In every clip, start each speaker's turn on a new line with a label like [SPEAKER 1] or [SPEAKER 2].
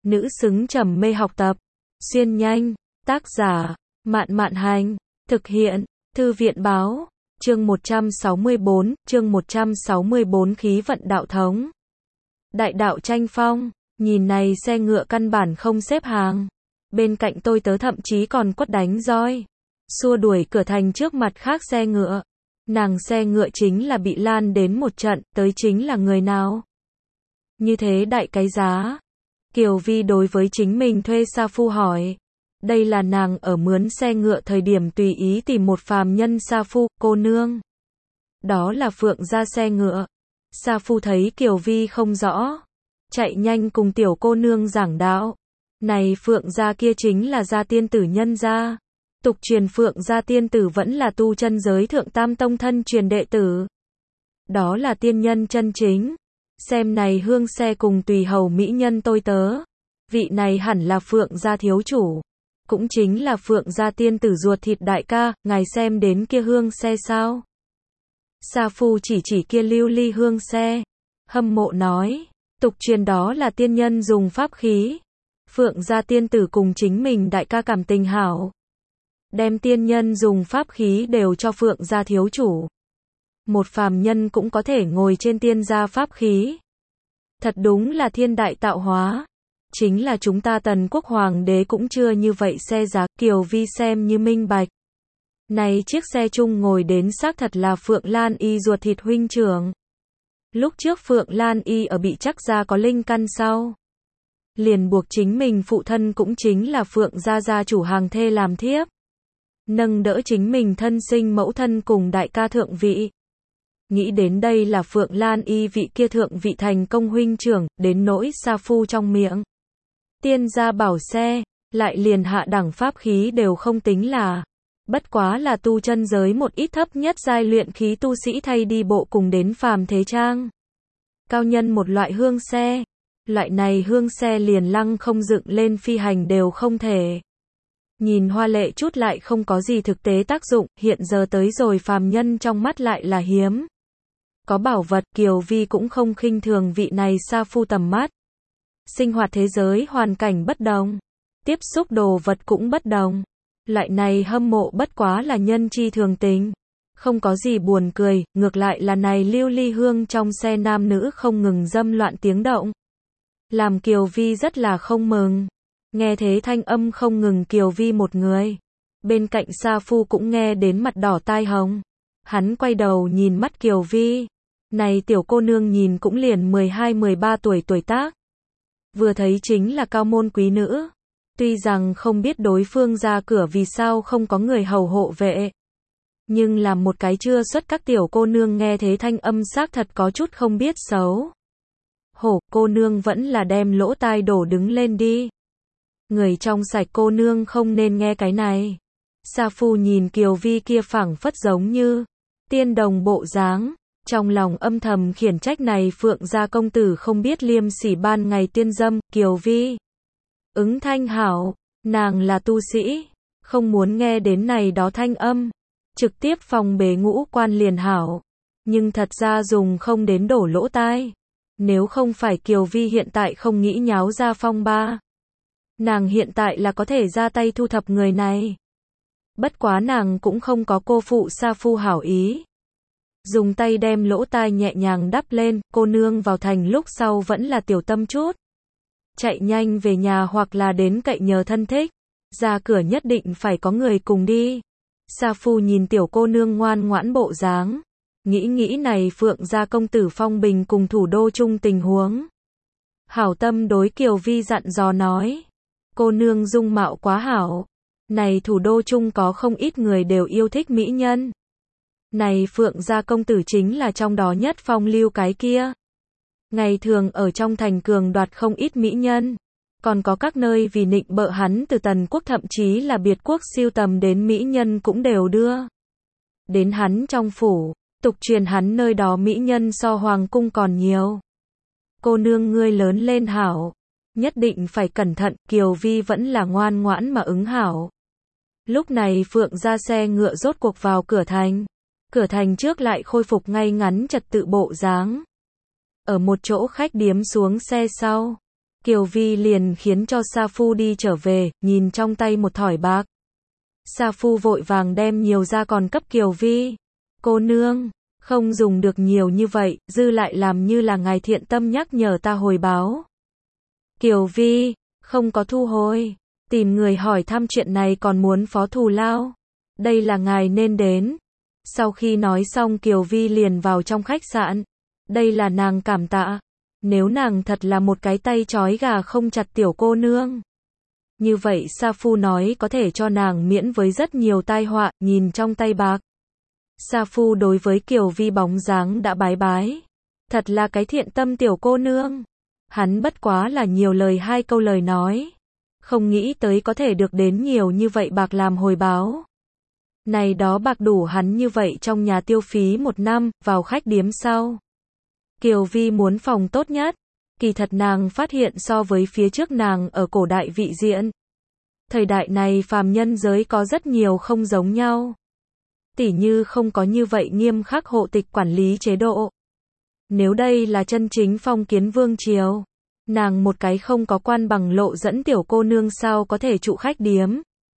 [SPEAKER 1] nữ xứng trầm mê học tập. Xuyên nhanh, tác giả, Mạn Mạn Hành, thực hiện, Thư viện báo, chương 164 khí vận đạo thống. Đại đạo tranh phong, nhìn này xe ngựa căn bản không xếp hàng. Bên cạnh tôi tớ thậm chí còn quất đánh roi, xua đuổi cửa thành trước mặt khác xe ngựa. Nàng xe ngựa chính là bị lan đến một trận, tới chính là người nào? Như thế đại cái giá. Kiều Vi đối với chính mình thuê sa phu hỏi. Đây là nàng ở mướn xe ngựa thời điểm tùy ý tìm một phàm nhân sa phu, cô nương. Đó là Phượng gia xe ngựa. Sa phu thấy Kiều Vi không rõ, chạy nhanh cùng tiểu cô nương giảng đạo. Này Phượng gia kia chính là gia tiên tử nhân gia. Tục truyền Phượng gia tiên tử vẫn là tu chân giới thượng tam tông thân truyền đệ tử. Đó là tiên nhân chân chính. Xem này hương xe cùng tùy hầu mỹ nhân tôi tớ. Vị này hẳn là Phượng gia thiếu chủ. Cũng chính là Phượng gia tiên tử ruột thịt đại ca, ngài xem đến kia hương xe sao? Sa phu chỉ kia lưu ly hương xe. Hâm mộ nói, tục truyền đó là tiên nhân dùng pháp khí. Phượng gia tiên tử cùng chính mình đại ca cảm tình hảo. Đem tiên nhân dùng pháp khí đều cho Phượng gia thiếu chủ. Một phàm nhân cũng có thể ngồi trên tiên gia pháp khí. Thật đúng là thiên đại tạo hóa. Chính là chúng ta Tần quốc hoàng đế cũng chưa như vậy xe giá. Kiều Vi xem như minh bạch. Này chiếc xe chung ngồi đến xác thật là Phượng Lan Y ruột thịt huynh trưởng. Lúc trước Phượng Lan Y ở bị chắc ra có linh căn sau, liền buộc chính mình phụ thân cũng chính là Phượng gia gia chủ hàng thê làm thiếp. Nâng đỡ chính mình thân sinh mẫu thân cùng đại ca thượng vị. Nghĩ đến đây là Phượng Lan Y vị kia thượng vị thành công huynh trưởng, đến nỗi sa phu trong miệng. Tiên gia bảo xe, lại liền hạ đẳng pháp khí đều không tính là. Bất quá là tu chân giới một ít thấp nhất giai luyện khí tu sĩ thay đi bộ cùng đến phàm thế trang. Cao nhân một loại hương xe. Loại này hương xe liền lăng không dựng lên phi hành đều không thể. Nhìn hoa lệ chút lại không có gì thực tế tác dụng, hiện giờ tới rồi phàm nhân trong mắt lại là hiếm. Có bảo vật, Kiều Vi cũng không khinh thường vị này sa phu tầm mắt. Sinh hoạt thế giới hoàn cảnh bất đồng. Tiếp xúc đồ vật cũng bất đồng. Loại này hâm mộ bất quá là nhân chi thường tình. Không có gì buồn cười, ngược lại là này lưu ly hương trong xe nam nữ không ngừng dâm loạn tiếng động. Làm Kiều Vi rất là không mừng. Nghe thế thanh âm không ngừng Kiều Vi một người. Bên cạnh sa phu cũng nghe đến mặt đỏ tai hồng. Hắn quay đầu nhìn mắt Kiều Vi. Này tiểu cô nương nhìn cũng liền 12-13 tuổi tuổi tác. Vừa thấy chính là cao môn quý nữ. Tuy rằng không biết đối phương ra cửa vì sao không có người hầu hộ vệ. Nhưng là một cái chưa xuất các tiểu cô nương nghe thế thanh âm xác thật có chút không biết xấu. Hổ, cô nương vẫn là đem lỗ tai đổ đứng lên đi. Người trong sạch cô nương không nên nghe cái này. Sa phu nhìn Kiều Vi kia phảng phất giống như tiên đồng bộ dáng, trong lòng âm thầm khiển trách này Phượng gia công tử không biết liêm sỉ ban ngày tiên dâm. Kiều Vi ứng thanh hảo, nàng là tu sĩ, không muốn nghe đến này đó thanh âm, trực tiếp phòng bế ngũ quan liền hảo, nhưng thật ra dùng không đến đổ lỗ tai. Nếu không phải Kiều Vi hiện tại không nghĩ nháo ra phong ba, nàng hiện tại là có thể ra tay thu thập người này. Bất quá nàng cũng không có cô phụ sa phu hảo ý. Dùng tay đem lỗ tai nhẹ nhàng đắp lên, cô nương vào thành lúc sau vẫn là tiểu tâm chút. Chạy nhanh về nhà hoặc là đến cậy nhờ thân thích. Ra cửa nhất định phải có người cùng đi. Sa phu nhìn tiểu cô nương ngoan ngoãn bộ dáng. Nghĩ này Phượng gia công tử phong bình cùng thủ đô chung tình huống. Hảo tâm đối Kiều Vi dặn dò nói. Cô nương dung mạo quá hảo. Này thủ đô chung có không ít người đều yêu thích mỹ nhân. Này Phượng gia công tử chính là trong đó nhất phong lưu cái kia. Ngày thường ở trong thành cường đoạt không ít mỹ nhân. Còn có các nơi vì nịnh bợ hắn từ Tần quốc thậm chí là biệt quốc siêu tầm đến mỹ nhân cũng đều đưa đến hắn trong phủ. Tục truyền hắn nơi đó mỹ nhân so hoàng cung còn nhiều. Cô nương ngươi lớn lên hảo. Nhất định phải cẩn thận. Kiều Vi vẫn là ngoan ngoãn mà ứng hảo. Lúc này Phượng ra xe ngựa rốt cuộc vào cửa thành. Cửa thành trước lại khôi phục ngay ngắn trật tự bộ dáng. Ở một chỗ khách điếm xuống xe sau. Kiều Vi liền khiến cho Sa Phu đi trở về, nhìn trong tay một thỏi bạc. Sa Phu vội vàng đem nhiều ra còn cấp Kiều Vi. Cô nương, không dùng được nhiều như vậy, dư lại làm như là ngài thiện tâm nhắc nhở ta hồi báo. Kiều Vi, không có thu hồi. Tìm người hỏi thăm chuyện này còn muốn phó thù lao. Đây là ngài nên đến. Sau khi nói xong Kiều Vi liền vào trong khách sạn. Đây là nàng cảm tạ. Nếu nàng thật là một cái tay trói gà không chặt tiểu cô nương. Như vậy Sa Phu nói có thể cho nàng miễn với rất nhiều tai họa, nhìn trong tay bạc. Sa Phu đối với Kiều Vi bóng dáng đã bái bái. Thật là cái thiện tâm tiểu cô nương. Hắn bất quá là nhiều lời hai câu lời nói. Không nghĩ tới có thể được đến nhiều như vậy bạc làm hồi báo. Này đó bạc đủ hắn như vậy trong nhà tiêu phí 1 năm, vào khách điếm sau. Kiều Vi muốn phòng tốt nhất. Kỳ thật nàng phát hiện so với phía trước nàng ở cổ đại vị diện. Thời đại này phàm nhân giới có rất nhiều không giống nhau. Tỉ như không có như vậy nghiêm khắc hộ tịch quản lý chế độ. Nếu đây là chân chính phong kiến vương triều, nàng một cái không có quan bằng lộ dẫn tiểu cô nương sao có thể trụ khách điếm.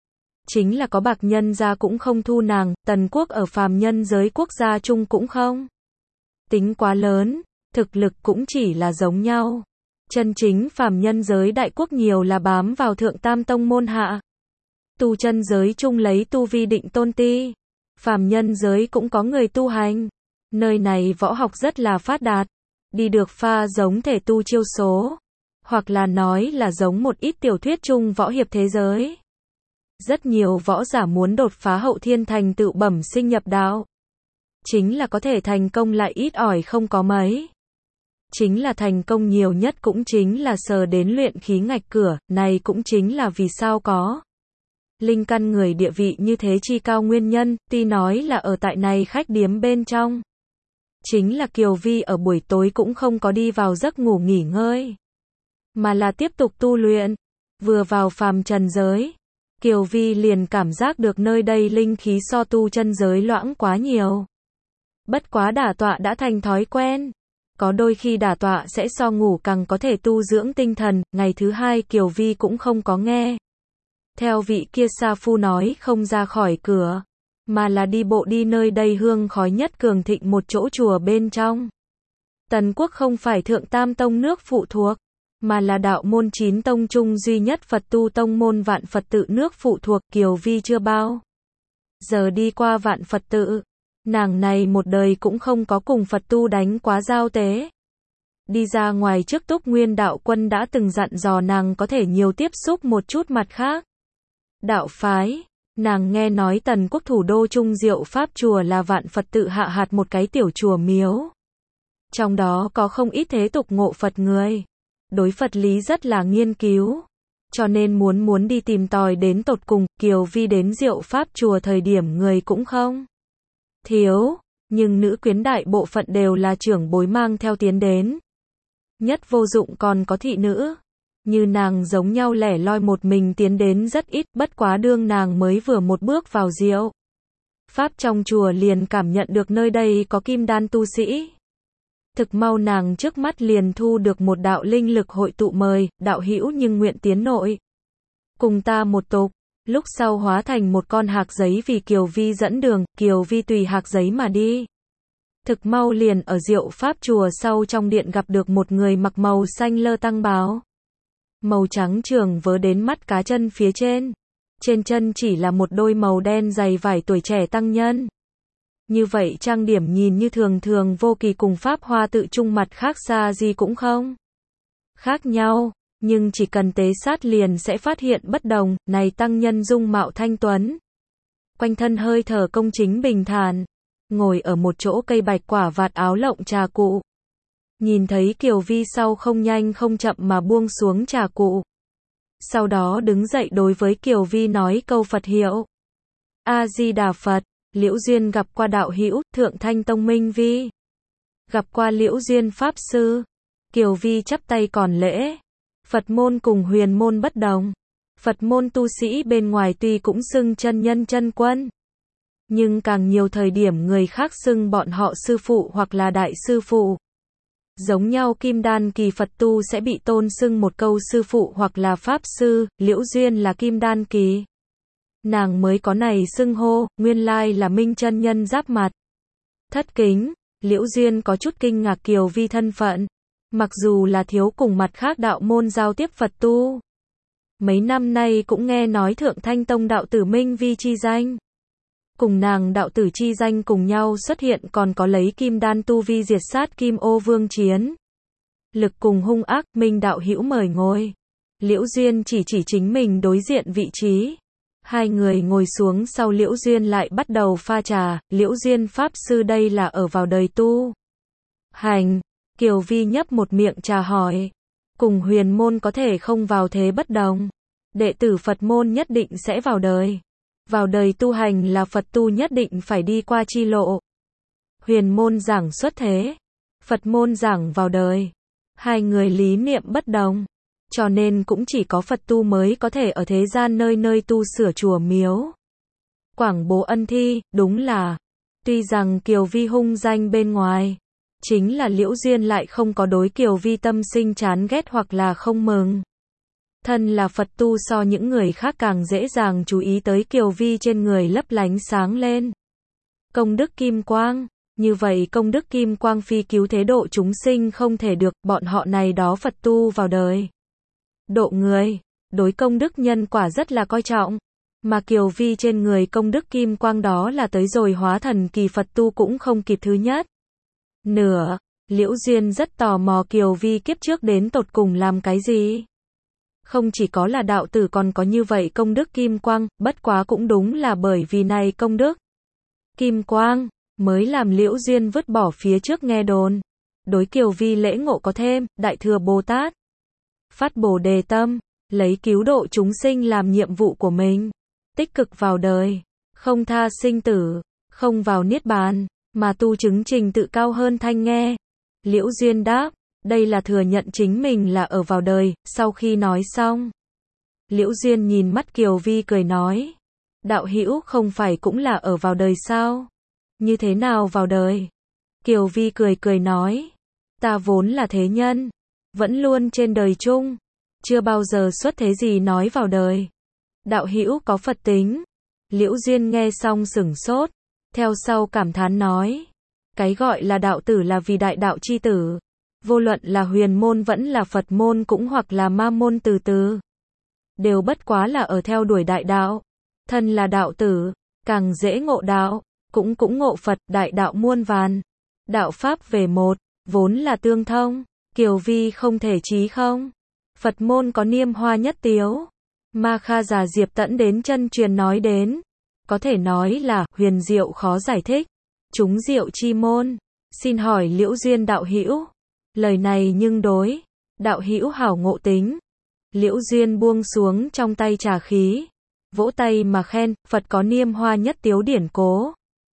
[SPEAKER 1] Chính là có bạc nhân gia cũng không thu nàng, Tần quốc ở phàm nhân giới quốc gia chung cũng không. Tính quá lớn, thực lực cũng chỉ là giống nhau. Chân chính phàm nhân giới đại quốc nhiều là bám vào thượng tam tông môn hạ. Tu chân giới chung lấy tu vi định tôn ti. Phàm nhân giới cũng có người tu hành. Nơi này võ học rất là phát đạt. Đi được pha giống thể tu chiêu số. Hoặc là nói là giống một ít tiểu thuyết chung võ hiệp thế giới. Rất nhiều võ giả muốn đột phá hậu thiên thành tựu bẩm sinh nhập đạo. Chính là có thể thành công lại ít ỏi không có mấy. Chính là thành công nhiều nhất cũng chính là sờ đến luyện khí ngạch cửa, này cũng chính là vì sao có. Linh căn người địa vị như thế chi cao nguyên nhân, tuy nói là ở tại này khách điếm bên trong. Chính là Kiều Vi ở buổi tối cũng không có đi vào giấc ngủ nghỉ ngơi. Mà là tiếp tục tu luyện. Vừa vào phàm trần giới. Kiều Vi liền cảm giác được nơi đây linh khí so tu chân giới loãng quá nhiều. Bất quá đả tọa đã thành thói quen. Có đôi khi đả tọa sẽ so ngủ càng có thể tu dưỡng tinh thần, ngày thứ hai Kiều Vi cũng không có nghe. Theo vị kia Sa Phu nói không ra khỏi cửa, mà là đi bộ đi nơi đây hương khói nhất cường thịnh một chỗ chùa bên trong. Tần quốc không phải thượng tam tông nước phụ thuộc, mà là đạo môn 9 tông chung duy nhất Phật tu tông môn Vạn Phật tự nước phụ thuộc. Kiều Vi chưa bao giờ đi qua Vạn Phật tự. Nàng này một đời cũng không có cùng Phật tu đánh quá giao tế. Đi ra ngoài trước Túc Nguyên đạo quân đã từng dặn dò nàng có thể nhiều tiếp xúc một chút mặt khác. Đạo phái, nàng nghe nói Tần quốc thủ đô Trung Diệu Pháp chùa là Vạn Phật tự hạ hạt một cái tiểu chùa miếu. Trong đó có không ít thế tục ngộ Phật người. Đối Phật lý rất là nghiên cứu. Cho nên muốn đi tìm tòi đến tột cùng, Kiều Vi đến Diệu Pháp chùa thời điểm người cũng không thiếu, nhưng nữ quyến đại bộ phận đều là trưởng bối mang theo tiến đến. Nhất vô dụng còn có thị nữ. Như nàng giống nhau lẻ loi một mình tiến đến rất ít, bất quá đương nàng mới vừa một bước vào Diệu Pháp trong chùa liền cảm nhận được nơi đây có kim đan tu sĩ. Thực mau nàng trước mắt liền thu được một đạo linh lực hội tụ mời, đạo hữu nhưng nguyện tiến nội. Cùng ta một tục. Lúc sau hóa thành một con hạc giấy vì Kiều Vi dẫn đường, Kiều Vi tùy hạc giấy mà đi. Thực mau liền ở Diệu Pháp chùa sau trong điện gặp được một người mặc màu xanh lơ tăng bào. Màu trắng trường vớ đến mắt cá chân phía trên. Trên chân chỉ là một đôi màu đen giày vải tuổi trẻ tăng nhân. Như vậy trang điểm nhìn như thường thường vô kỳ cùng Pháp hoa tự chung mặt khác xa gì cũng không khác nhau. Nhưng chỉ cần tế sát liền sẽ phát hiện bất đồng, này tăng nhân dung mạo thanh tuấn. Quanh thân hơi thở công chính bình thản, ngồi ở một chỗ cây bạch quả vạt áo lộng trà cụ. Nhìn thấy Kiều Vi sau không nhanh không chậm mà buông xuống trà cụ. Sau đó đứng dậy đối với Kiều Vi nói câu Phật hiệu. A-di-đà Phật, Liễu Duyên gặp qua đạo hữu, Thượng Thanh Tông Minh Vi. Gặp qua Liễu Duyên Pháp Sư. Kiều Vi chắp tay còn lễ. Phật môn cùng huyền môn bất đồng. Phật môn tu sĩ bên ngoài tuy cũng xưng chân nhân chân quân. Nhưng càng nhiều thời điểm người khác xưng bọn họ sư phụ hoặc là đại sư phụ. Giống nhau kim đan kỳ Phật tu sẽ bị tôn xưng một câu sư phụ hoặc là pháp sư, Liễu Duyên là kim đan kỳ. Nàng mới có này xưng hô, nguyên lai là Minh chân nhân giáp mặt. Thất kính, Liễu Duyên có chút kinh ngạc Kiều Vi thân phận. Mặc dù là thiếu cùng mặt khác đạo môn giao tiếp Phật tu. Mấy năm nay cũng nghe nói Thượng Thanh Tông đạo tử Minh Vi chi danh. Cùng nàng đạo tử chi danh cùng nhau xuất hiện còn có lấy kim đan tu vi diệt sát Kim Ô Vương chiến. Lực cùng hung ác, Minh đạo hữu mời ngồi. Liễu Duyên chỉ chính mình đối diện vị trí. Hai người ngồi xuống sau Liễu Duyên lại bắt đầu pha trà, Liễu Duyên pháp sư đây là ở vào đời tu hành. Kiều Vi nhấp một miệng trà hỏi. Cùng huyền môn có thể không vào thế bất đồng. Đệ tử Phật môn nhất định sẽ vào đời. Vào đời tu hành là Phật tu nhất định phải đi qua chi lộ. Huyền môn giảng xuất thế. Phật môn giảng vào đời. Hai người lý niệm bất đồng. Cho nên cũng chỉ có Phật tu mới có thể ở thế gian nơi nơi tu sửa chùa miếu. Quảng bố ân thi, đúng là. Tuy rằng Kiều Vi hung danh bên ngoài. Chính là Liễu Duyên lại không có đối Kiều Vi tâm sinh chán ghét hoặc là không mừng. Thân là Phật tu so những người khác càng dễ dàng chú ý tới Kiều Vi trên người lấp lánh sáng lên. Công đức kim quang, như vậy công đức kim quang phi cứu thế độ chúng sinh không thể được, bọn họ này đó Phật tu vào đời. Độ người, đối công đức nhân quả rất là coi trọng, mà Kiều Vi trên người công đức kim quang đó là tới rồi hóa thần kỳ Phật tu cũng không kịp thứ nhất. Nửa, Liễu Duyên rất tò mò Kiều Vi kiếp trước đến tột cùng làm cái gì. Không chỉ có là đạo tử còn có như vậy công đức kim quang, bất quá cũng đúng là bởi vì này công đức kim quang, mới làm Liễu Duyên vứt bỏ phía trước nghe đồn. Đối Kiều Vi lễ ngộ có thêm, Đại Thừa Bồ Tát. Phát Bồ Đề tâm, lấy cứu độ chúng sinh làm nhiệm vụ của mình. Tích cực vào đời, không tha sinh tử, không vào niết bàn, mà tu chứng trình tự cao hơn thanh nghe. Liễu Duyên đáp. Đây là thừa nhận chính mình là ở vào đời, sau khi nói xong. Liễu Duyên nhìn mắt Kiều Vi cười nói. Đạo hữu không phải cũng là ở vào đời sao? Như thế nào vào đời? Kiều Vi cười nói. Ta vốn là thế nhân. Vẫn luôn trên đời chung. Chưa bao giờ xuất thế gì nói vào đời. Đạo hữu có Phật tính. Liễu Duyên nghe xong sửng sốt. Theo sau cảm thán nói. Cái gọi là đạo tử là vì đại đạo chi tử. Vô luận là huyền môn vẫn là Phật môn cũng hoặc là ma môn từ từ. Đều bất quá là ở theo đuổi đại đạo. Thân là đạo tử, càng dễ ngộ đạo, cũng ngộ Phật, đại đạo muôn vàn. Đạo Pháp về một, vốn là tương thông. Kiều Vi không thể chí không. Phật môn có niêm hoa nhất tiếu. Ma Kha già Diệp Tẫn đến chân truyền nói đến. Có thể nói là huyền diệu khó giải thích. Chúng diệu chi môn. Xin hỏi Liễu Duyên đạo hữu. Lời này nhưng đối. Đạo hữu hảo ngộ tính. Liễu Duyên buông xuống trong tay trà khí. Vỗ tay mà khen, Phật có niêm hoa nhất tiếu điển cố.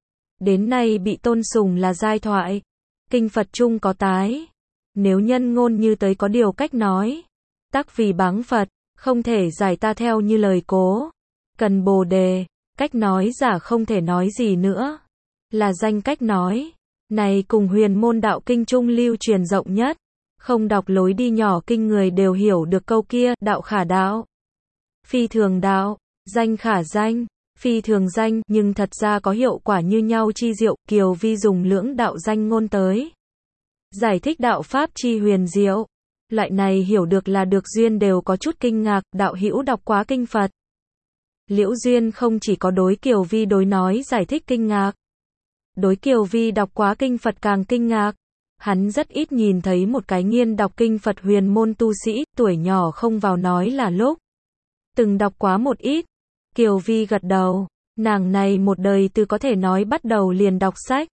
[SPEAKER 1] Đến nay bị tôn sùng là giai thoại. Kinh Phật chung có tái. Nếu nhân ngôn như tới có điều cách nói. Tắc vì báng Phật, không thể giải ta theo như lời cố. Cần Bồ Đề, cách nói giả không thể nói gì nữa. Là danh cách nói. Này cùng huyền môn đạo kinh trung lưu truyền rộng nhất. Không đọc lối đi nhỏ kinh người đều hiểu được câu kia, đạo khả đạo. Phi thường đạo, danh khả danh, phi thường danh, nhưng thật ra có hiệu quả như nhau chi diệu, Kiều Vi dùng lưỡng đạo danh ngôn tới. Giải thích đạo Pháp chi huyền diệu. Loại này hiểu được là được Duyên đều có chút kinh ngạc, đạo hữu đọc quá kinh Phật. Liễu Duyên không chỉ có đối Kiều Vi đối nói giải thích kinh ngạc. Đối Kiều Vi đọc quá kinh Phật càng kinh ngạc. Hắn rất ít nhìn thấy một cái nghiên đọc kinh Phật huyền môn tu sĩ, tuổi nhỏ không vào nói là lúc. Từng đọc quá một ít. Kiều Vi gật đầu. Nàng này một đời từ có thể nói bắt đầu liền đọc sách.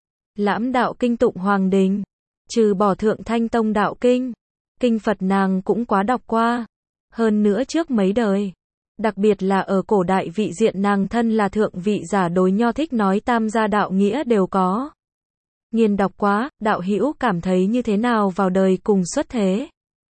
[SPEAKER 1] Lãm đạo kinh tụng Hoàng Đình. Trừ bỏ Thượng Thanh Tông đạo kinh. Kinh Phật nàng cũng quá đọc qua. Hơn nữa trước mấy đời. Đặc biệt là ở cổ đại vị diện nàng thân là thượng vị giả đối nho thích nói tam gia đạo nghĩa đều có. Nghiên đọc quá, đạo hữu cảm thấy như thế nào vào đời cùng xuất thế?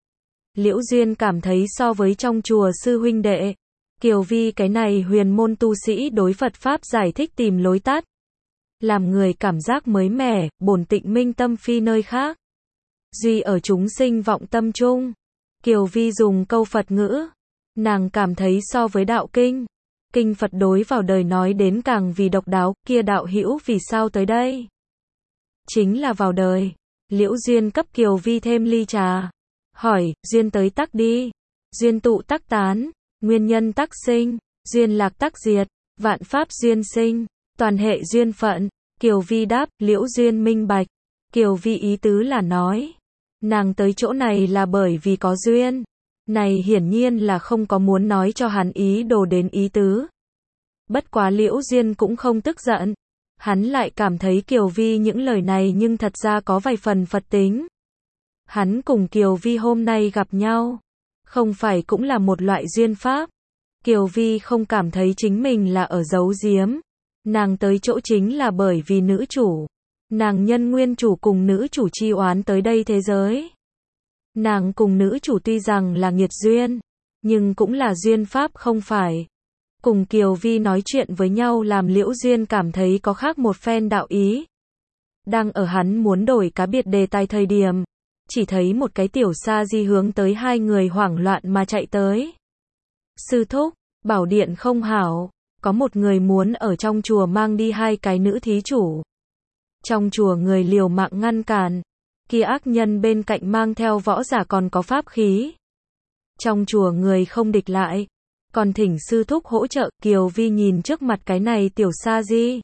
[SPEAKER 1] Liễu Duyên cảm thấy so với trong chùa sư huynh đệ, Kiều Vi cái này huyền môn tu sĩ đối Phật Pháp giải thích tìm lối tắt. Làm người cảm giác mới mẻ, bổn tịnh minh tâm phi nơi khác. duy ở chúng sinh vọng tâm chung. Kiều Vi dùng câu Phật ngữ. Nàng cảm thấy so với đạo kinh, kinh Phật đối vào đời nói đến càng vì độc đáo, kia đạo hữu vì sao tới đây? Chính là vào đời. Liễu Duyên cấp Kiều Vi thêm ly trà. Hỏi, duyên tới tắc đi. Duyên tụ tắc tán. Nguyên nhân tắc sinh. Duyên lạc tắc diệt. Vạn pháp duyên sinh. Toàn hệ duyên phận. Kiều Vi đáp, Liễu Duyên minh bạch. Kiều Vi ý tứ là nói. Nàng tới chỗ này là bởi vì có duyên. Này hiển nhiên là không có muốn nói cho hắn ý đồ đến ý tứ. Bất quá Liễu Duyên cũng không tức giận. Hắn lại cảm thấy Kiều Vi những lời này nhưng thật ra có vài phần Phật tính. Hắn cùng Kiều Vi hôm nay gặp nhau, không phải cũng là một loại duyên pháp. Kiều Vi không cảm thấy chính mình là ở giấu giếm. Nàng tới chỗ chính là bởi vì nữ chủ. Nàng nhân nguyên chủ cùng nữ chủ chi oán tới đây thế giới. Nàng cùng nữ chủ tuy rằng là nghiệt duyên, nhưng cũng là duyên pháp không phải. Cùng Kiều Vi nói chuyện với nhau làm Liễu Duyên cảm thấy có khác một phen đạo ý. Đang ở hắn muốn đổi cá biệt đề tài thời điểm, chỉ thấy một cái tiểu sa di hướng tới hai người hoảng loạn mà chạy tới. Sư thúc, bảo điện không hảo, có một người muốn ở trong chùa mang đi hai cái nữ thí chủ. Trong chùa người liều mạng ngăn cản, kia ác nhân bên cạnh mang theo võ giả còn có pháp khí. Trong chùa người không địch lại, còn thỉnh sư thúc hỗ trợ. Kiều Vi nhìn trước mặt cái này tiểu sa di.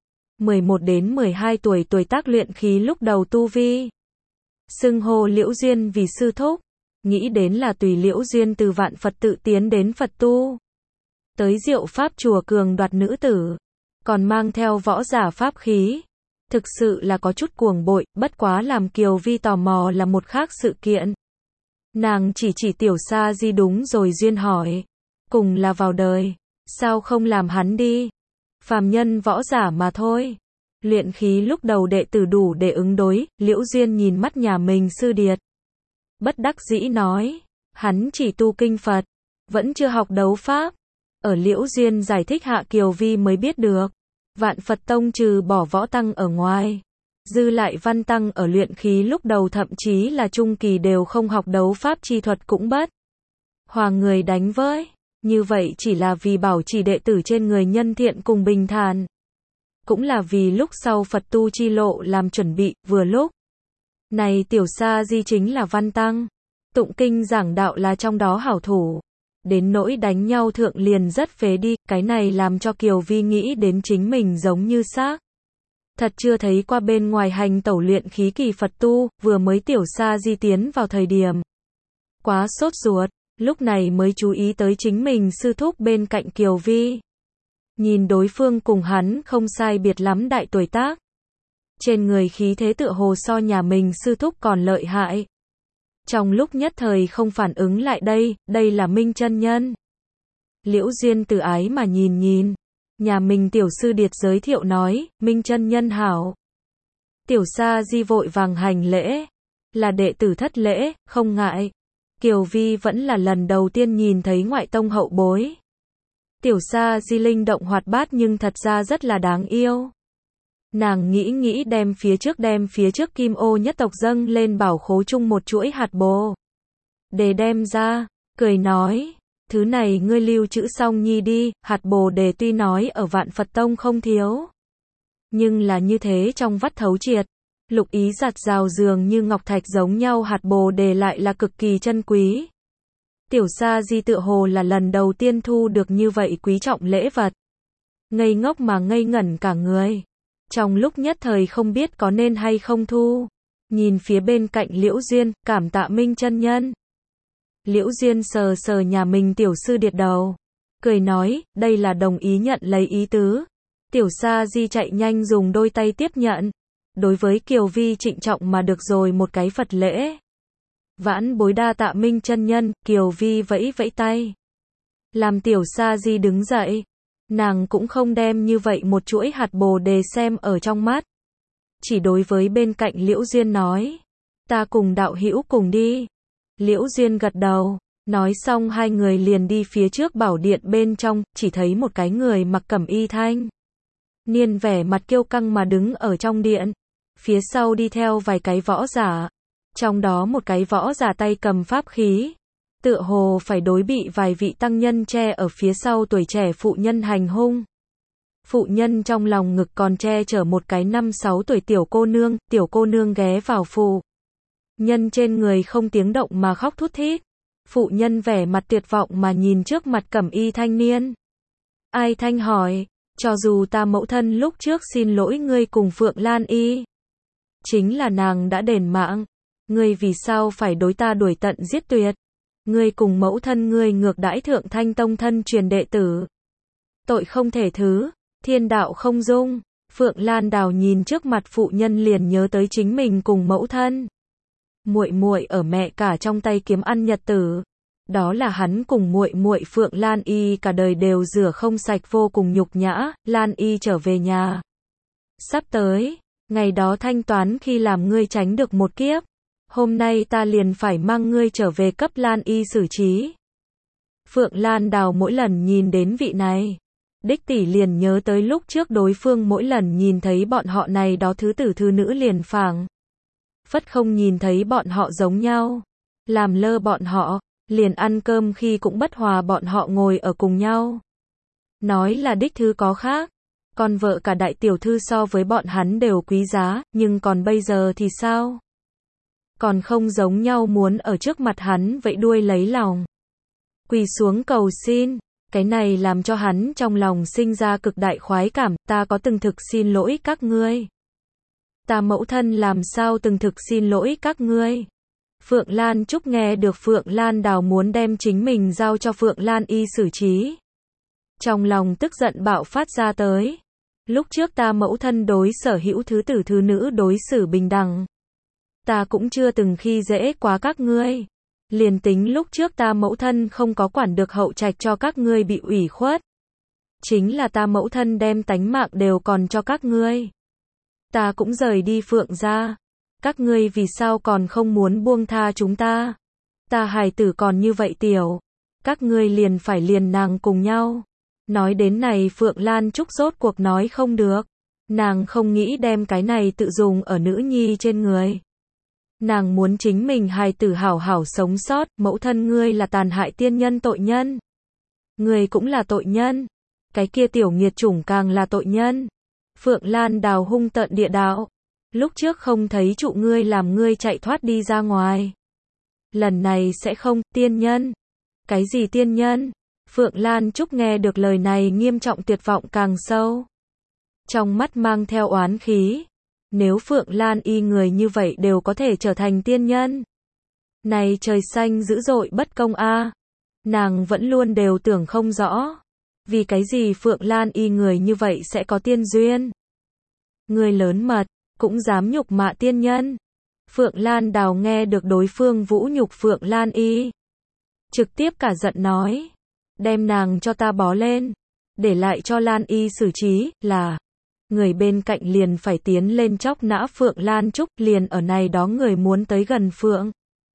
[SPEAKER 1] 11 đến 12 tuổi, tuổi tác luyện khí lúc đầu tu vi. Xưng hô Liễu Duyên vì sư thúc, nghĩ đến là tùy Liễu Duyên từ vạn Phật tự tiến đến Phật tu. Tới Diệu Pháp chùa cường đoạt nữ tử, còn mang theo võ giả pháp khí. Thực sự là có chút cuồng bội, bất quá làm Kiều Vi tò mò là một khác sự kiện. Nàng chỉ tiểu sa di đúng rồi Duyên hỏi. Cùng là vào đời, sao không làm hắn đi? Phàm nhân võ giả mà thôi. Luyện khí lúc đầu đệ tử đủ để ứng đối. Liễu Duyên nhìn mắt nhà mình sư điệt, bất đắc dĩ nói, hắn chỉ tu kinh Phật, vẫn chưa học đấu pháp. Ở Liễu Duyên giải thích hạ Kiều Vi mới biết được, Vạn Phật Tông trừ bỏ võ tăng ở ngoài, dư lại văn tăng ở luyện khí lúc đầu thậm chí là trung kỳ đều không học đấu pháp chi thuật cũng bất hòa người đánh với. Như vậy chỉ là vì bảo trì đệ tử trên người nhân thiện cùng bình thản. Cũng là vì lúc sau Phật tu chi lộ làm chuẩn bị. Vừa lúc này tiểu sa di chính là văn tăng, tụng kinh giảng đạo là trong đó hảo thủ. Đến nỗi đánh nhau thượng liền rất phế đi. Cái này làm cho Kiều Vi nghĩ đến chính mình giống như xác thật chưa thấy qua bên ngoài hành tẩu luyện khí kỳ Phật tu. Vừa mới tiểu sa di tiến vào thời điểm quá sốt ruột, lúc này mới chú ý tới chính mình sư thúc bên cạnh Kiều Vi. Nhìn đối phương cùng hắn không sai biệt lắm đại tuổi tác, trên người khí thế tựa hồ so nhà mình sư thúc còn lợi hại. Trong lúc nhất thời không phản ứng lại đây là Minh chân nhân. Liễu Duyên từ ái mà nhìn, nhà mình tiểu sư điệt giới thiệu nói, Minh chân nhân hảo. Tiểu sa di vội vàng hành lễ, là đệ tử thất lễ, không ngại. Kiều Vi vẫn là lần đầu tiên nhìn thấy ngoại tông hậu bối. Tiểu sa di linh động hoạt bát nhưng thật ra rất là đáng yêu. Nàng nghĩ đem phía trước kim ô nhất tộc dâng lên bảo khố chung một chuỗi hạt bồ đề đem ra, cười nói, thứ này ngươi lưu trữ xong nhi đi. Hạt bồ đề tuy nói ở Vạn Phật Tông không thiếu, nhưng là như thế trong vắt thấu triệt, lục ý giặt rào dường như ngọc thạch giống nhau, hạt bồ đề lại là cực kỳ chân quý. Tiểu sa di tựa hồ là lần đầu tiên thu được như vậy quý trọng lễ vật, ngây ngốc mà ngây ngẩn cả người, trong lúc nhất thời không biết có nên hay không thu. Nhìn phía bên cạnh Liễu Duyên, cảm tạ Minh chân nhân. Liễu Duyên sờ nhà mình tiểu sư điệt đầu, cười nói, đây là đồng ý nhận lấy ý tứ. Tiểu sa di chạy nhanh dùng đôi tay tiếp nhận, đối với Kiều Vi trịnh trọng mà được rồi một cái Phật lễ. Vãn bối đa tạ Minh chân nhân. Kiều Vi vẫy tay, làm tiểu sa di đứng dậy. Nàng cũng không đem như vậy một chuỗi hạt bồ đề xem ở trong mắt, chỉ đối với bên cạnh Liễu Duyên nói, ta cùng đạo hữu cùng đi. Liễu Duyên gật đầu, nói xong hai người liền đi phía trước bảo điện bên trong. Chỉ thấy một cái người mặc cẩm y thanh niên vẻ mặt kiêu căng mà đứng ở trong điện, phía sau đi theo vài cái võ giả. Trong đó một cái võ giả tay cầm pháp khí, tựa hồ phải đối bị vài vị tăng nhân che ở phía sau tuổi trẻ phụ nhân hành hung. Phụ nhân trong lòng ngực còn che chở một cái 5-6 tuổi tiểu cô nương ghé vào phụ nhân trên người không tiếng động mà khóc thút thít. Phụ nhân vẻ mặt tuyệt vọng mà nhìn trước mặt cẩm y thanh niên. Ai thanh hỏi, cho dù ta mẫu thân lúc trước xin lỗi ngươi cùng Phượng Lan Y. Chính là nàng đã đền mạng. Ngươi vì sao phải đối ta đuổi tận giết tuyệt? Ngươi cùng mẫu thân ngươi ngược đãi Thượng Thanh Tông thân truyền đệ tử. Tội không thể thứ, thiên đạo không dung. Phượng Lan Đào nhìn trước mặt phụ nhân liền nhớ tới chính mình cùng mẫu thân. Muội muội ở mẹ cả trong tay kiếm ăn nhật tử. Đó là hắn cùng muội muội Phượng Lan Y cả đời đều rửa không sạch, vô cùng nhục nhã. Lan Y trở về nhà. Sắp tới, ngày đó thanh toán khi làm ngươi tránh được một kiếp. Hôm nay ta liền phải mang ngươi trở về cấp Lan Y xử trí. Phượng Lan Đào mỗi lần nhìn đến vị này, đích tỷ liền nhớ tới lúc trước đối phương mỗi lần nhìn thấy bọn họ này đó thứ tử thứ nữ liền phảng phất không nhìn thấy bọn họ giống nhau, làm lơ bọn họ, liền ăn cơm khi cũng bất hòa bọn họ ngồi ở cùng nhau. Nói là đích thư có khác, con vợ cả đại tiểu thư so với bọn hắn đều quý giá, nhưng còn bây giờ thì sao? Còn không giống nhau muốn ở trước mặt hắn vẫy đuôi lấy lòng. Quỳ xuống cầu xin, cái này làm cho hắn trong lòng sinh ra cực đại khoái cảm, ta có từng thực xin lỗi các ngươi. Ta mẫu thân làm sao từng thực xin lỗi các ngươi. Phượng Lan Trúc nghe được Phượng Lan Đào muốn đem chính mình giao cho Phượng Lan Y xử trí. Trong lòng tức giận bạo phát ra tới. Lúc trước ta mẫu thân đối sở hữu thứ tử thứ nữ đối xử bình đẳng. Ta cũng chưa từng khi dễ quá các ngươi. Liền tính lúc trước ta mẫu thân không có quản được hậu trạch cho các ngươi bị ủy khuất. Chính là ta mẫu thân đem tánh mạng đều còn cho các ngươi. Ta cũng rời đi Phượng gia. Các ngươi vì sao còn không muốn buông tha chúng ta? Ta hài tử còn như vậy tiểu. Các ngươi liền phải liền nàng cùng nhau. Nói đến này Phượng Lan Trúc rốt cuộc nói không được. Nàng không nghĩ đem cái này tự dùng ở nữ nhi trên người. Nàng muốn chính mình hài tử hảo hảo sống sót, mẫu thân ngươi là tàn hại tiên nhân tội nhân. Ngươi cũng là tội nhân. Cái kia tiểu nghiệt chủng càng là tội nhân. Phượng Lan Đào hung tợn địa đạo. Lúc trước không thấy trụ ngươi làm ngươi chạy thoát đi ra ngoài. Lần này sẽ không, tiên nhân. Cái gì tiên nhân? Phượng Lan Trúc nghe được lời này nghiêm trọng tuyệt vọng càng sâu. Trong mắt mang theo oán khí. Nếu Phượng Lan Y người như vậy đều có thể trở thành tiên nhân. Này trời xanh dữ dội bất công a. Nàng vẫn luôn đều tưởng không rõ. Vì cái gì Phượng Lan Y người như vậy sẽ có tiên duyên. Người lớn mật, cũng dám nhục mạ tiên nhân. Phượng Lan Đào nghe được đối phương vũ nhục Phượng Lan Y. Trực tiếp cả giận nói. Đem nàng cho ta bó lên. Để lại cho Lan Y xử trí, là. Người bên cạnh liền phải tiến lên chóc nã Phượng Lan Trúc, liền ở này đó người muốn tới gần Phượng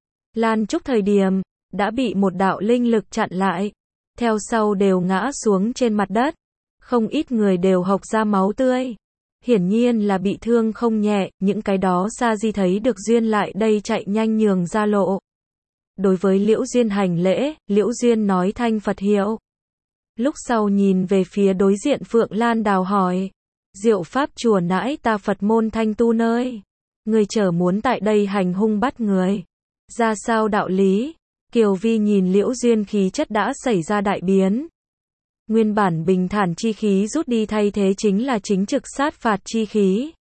[SPEAKER 1] Lan Trúc thời điểm, đã bị một đạo linh lực chặn lại. Theo sau đều ngã xuống trên mặt đất. Không ít người đều hộc ra máu tươi. Hiển nhiên là bị thương không nhẹ, những cái đó Sa Di thấy được Duyên lại đây chạy nhanh nhường ra lộ. Đối với Liễu Duyên hành lễ, Liễu Duyên nói thanh Phật hiệu. Lúc sau nhìn về phía đối diện Phượng Lan Đào hỏi. Diệu Pháp chùa nãi ta Phật môn Thanh Tu nơi. Người chờ muốn tại đây hành hung bắt người. Ra sao đạo lý? Kiều Vi nhìn Liễu Duyên khí chất đã xảy ra đại biến. Nguyên bản bình thản chi khí rút đi thay thế chính là chính trực sát phạt chi khí.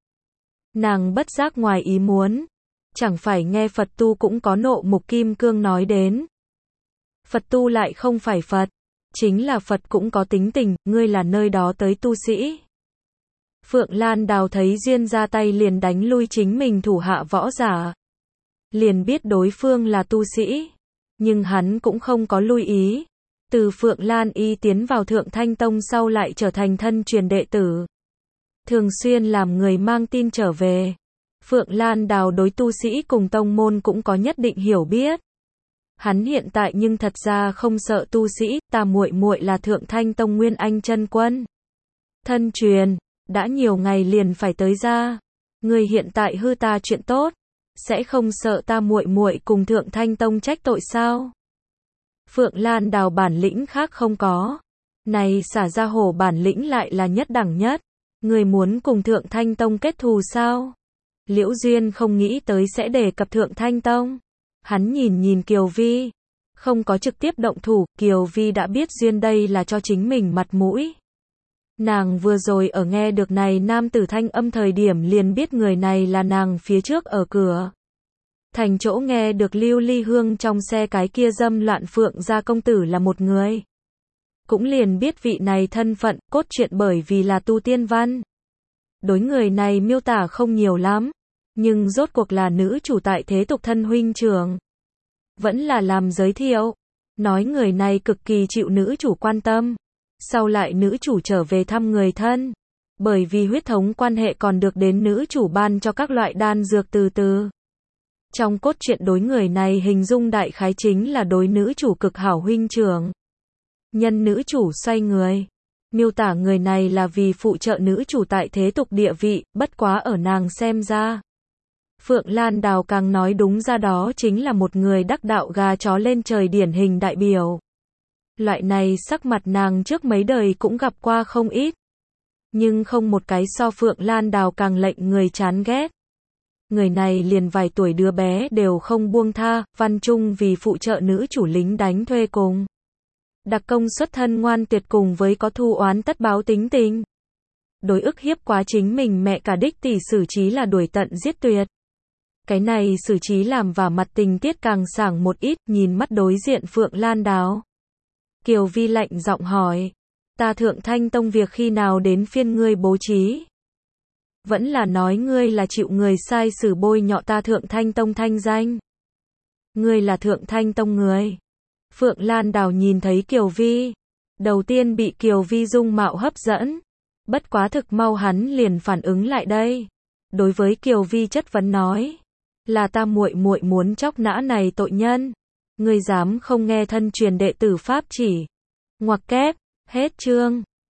[SPEAKER 1] Nàng bất giác ngoài ý muốn. Chẳng phải nghe Phật tu cũng có nộ mục kim cương nói đến. Phật tu lại không phải Phật. Chính là Phật cũng có tính tình, ngươi là nơi đó tới tu sĩ. Phượng Lan Đào thấy Duyên ra tay liền đánh lui chính mình thủ hạ võ giả. Liền biết đối phương là tu sĩ. Nhưng hắn cũng không có lui ý. Từ Phượng Lan Y tiến vào Thượng Thanh Tông sau lại trở thành thân truyền đệ tử. Thường xuyên làm người mang tin trở về. Phượng Lan Đào đối tu sĩ cùng tông môn cũng có nhất định hiểu biết. Hắn hiện tại nhưng thật ra không sợ tu sĩ, ta muội muội là Thượng Thanh Tông Nguyên Anh chân quân. Thân truyền, đã nhiều ngày liền phải tới ra. Người hiện tại hư ta chuyện tốt. sẽ không sợ ta muội muội cùng Thượng Thanh Tông trách tội sao? Phượng Lan Đào bản lĩnh khác không có. Này xả ra hổ bản lĩnh lại là nhất đẳng nhất. Người muốn cùng Thượng Thanh Tông kết thù sao? Liễu Duyên không nghĩ tới sẽ đề cập Thượng Thanh Tông. Hắn nhìn nhìn Kiều Vi. Không có trực tiếp động thủ, Kiều Vi đã biết Duyên đây là cho chính mình mặt mũi. Nàng vừa rồi ở nghe được này nam tử thanh âm thời điểm liền biết người này là nàng phía trước ở cửa. Thành chỗ nghe được Lưu Ly Hương trong xe cái kia dâm loạn Phượng gia công tử là một người. Cũng liền biết vị này thân phận, cốt truyện bởi vì là tu tiên văn. Đối người này miêu tả không nhiều lắm, nhưng rốt cuộc là nữ chủ tại thế tục thân huynh trưởng. Vẫn là làm giới thiệu, nói người này cực kỳ chịu nữ chủ quan tâm. Sau lại nữ chủ trở về thăm người thân, bởi vì huyết thống quan hệ còn được đến nữ chủ ban cho các loại đan dược từ từ. Trong cốt truyện đối người này hình dung đại khái chính là đối nữ chủ cực hảo huynh trưởng. Nhân nữ chủ xoay người, miêu tả người này là vì phụ trợ nữ chủ tại thế tục địa vị, bất quá ở nàng xem ra. Phượng Lan Đào càng nói đúng ra đó chính là một người đắc đạo gà chó lên trời điển hình đại biểu. Loại này sắc mặt nàng trước mấy đời cũng gặp qua không ít. Nhưng không một cái so Phượng Lan Đào càng lệnh người chán ghét. Người này liền vài tuổi đứa bé đều không buông tha, văn chung vì phụ trợ nữ chủ lính đánh thuê cùng. Đặc công xuất thân ngoan tuyệt cùng với có thù oán tất báo tính tình. Đối ức hiếp quá chính mình mẹ cả đích tỷ xử trí là đuổi tận giết tuyệt. Cái này xử trí làm vào mặt tình tiết càng sảng một ít, nhìn mắt đối diện Phượng Lan Đào. Kiều Vi lạnh giọng hỏi, ta Thượng Thanh Tông việc khi nào đến phiên ngươi bố trí? Vẫn là nói ngươi là chịu người sai xử bôi nhọ ta Thượng Thanh Tông thanh danh. Ngươi là Thượng Thanh Tông người. Phượng Lan Đào nhìn thấy Kiều Vi. Đầu tiên bị Kiều Vi dung mạo hấp dẫn. Bất quá thực mau hắn liền phản ứng lại đây. Đối với Kiều Vi chất vấn nói, là ta muội muội muốn chóc nã này tội nhân. Ngươi dám không nghe thân truyền đệ tử pháp chỉ. Ngoặc kép, hết chương.